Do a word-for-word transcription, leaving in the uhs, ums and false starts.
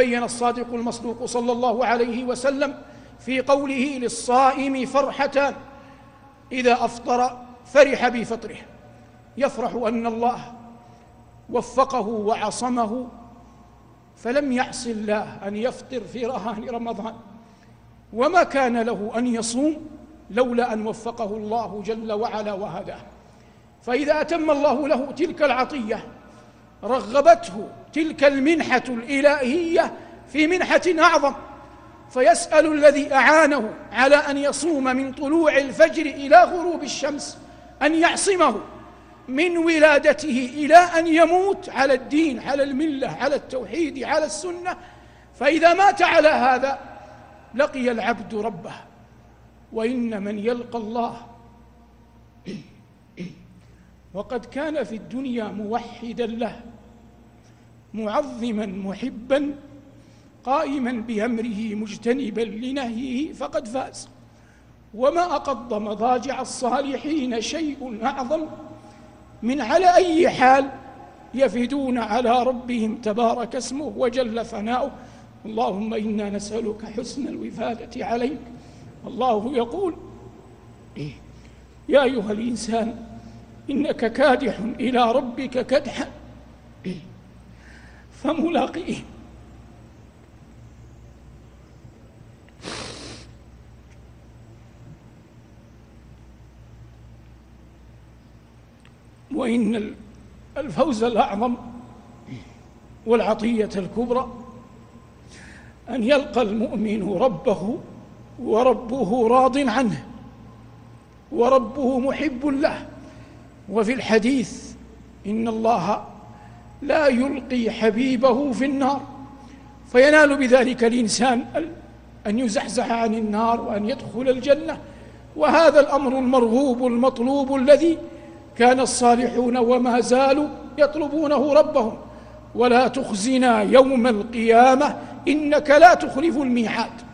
بين الصادق المصدوق صلى الله عليه وسلم في قوله: للصائم فرحتان، إذا أفطر فرح بفطره، يفرح أن الله وفقه وعصمه فلم يعص الله أن يفطر في رهان رمضان، وما كان له أن يصوم لولا أن وفقه الله جل وعلا وهداه. فإذا أتم الله له تلك العطية رغبته تلك المنحة الإلهية في منحة أعظم، فيسأل الذي أعانه على أن يصوم من طلوع الفجر إلى غروب الشمس أن يعصمه من ولادته إلى أن يموت على الدين، على الملة، على التوحيد، على السنة. فإذا مات على هذا لقي العبد ربه. وإن من يلقى الله وقد كان في الدنيا موحدا له معظما محبا قائما بأمره مجتنبا لنهيه فقد فاز. وما أقض مضاجع الصالحين شيء أعظم من على أي حال يفدون على ربهم تبارك اسمه وجل ثناؤه. اللهم إنا نسألك حسن الوفادة عليك. الله يقول: يا أيها الإنسان إنك كادح إلى ربك كدحا فملاقيه. وإن الفوز الأعظم والعطية الكبرى أن يلقى المؤمن ربه وربه راض عنه وربه محب له. وفي الحديث: إن الله لا يلقي حبيبه في النار، فينال بذلك الإنسان أن يزحزح عن النار وأن يدخل الجنة. وهذا الأمر المرغوب المطلوب الذي كان الصالحون وما زالوا يطلبونه ربهم. ولا تخزنا يوم القيامة إنك لا تخلف الميعاد.